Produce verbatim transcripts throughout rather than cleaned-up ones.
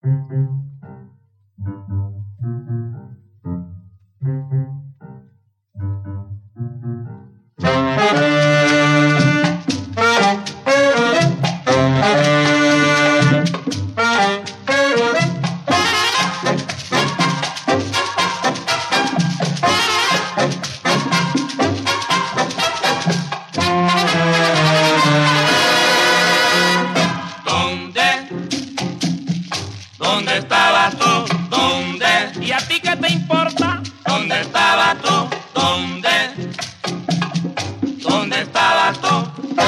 ¿Dónde estabas tú? ¿Dónde? ¿Y a ti qué te importa? ¿Dónde estabas tú? ¿Dónde? ¿Dónde estabas tú?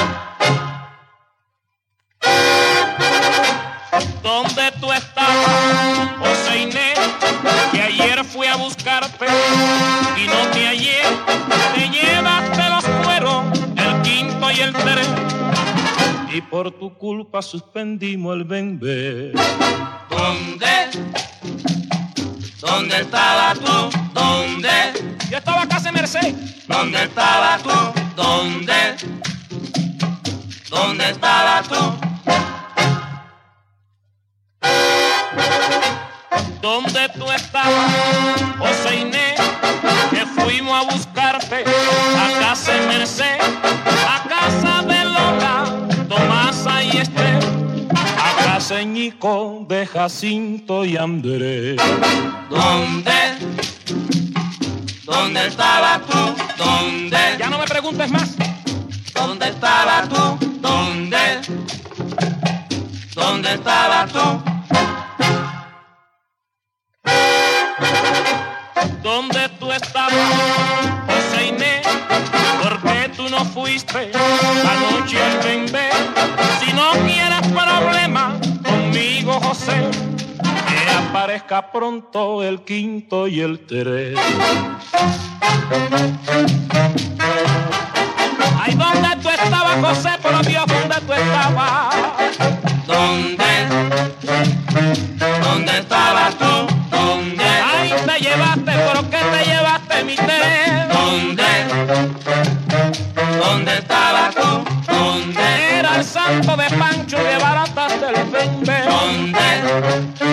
¿Dónde tú estabas, José Inés? Que ayer fui a buscarte y no te hallé. Te llevaste los fueros, el quinto y el tres, y por tu culpa suspendimos el bembé. ¿Dónde? ¿Dónde estabas tú? ¿Dónde? Yo estaba acá en Merced. ¿Dónde estabas tú? ¿Dónde? ¿Dónde estabas tú? ¿Dónde tú estabas, José Inés? Que fuimos a buscarte a casa en Merced, a casa de Lola, Tomasa y Esther, a casa en Ñico de Jacinto y Andrés. ¿Dónde? ¿Dónde estabas tú? ¿Dónde? Ya no me preguntes más. ¿Dónde estabas tú? ¿Dónde? ¿Dónde estabas tú? ¿Dónde tú estabas, José Inés? ¿Por qué tú no fuiste anoche al bembé? Si no quieres problemas conmigo, José, que aparezca pronto el quinto y el tres. Ay, ¿dónde tú estabas, José? Por Dios, ¿dónde tú estabas? ¿Dónde? ¿Dónde estabas tú? ¿Dónde? Ay, te llevaste, ¿por qué te llevaste mi té? ¿Dónde? ¿Dónde estabas tú? ¿Dónde? Era el santo de Pancho que barataste el bembé. ¿Dónde?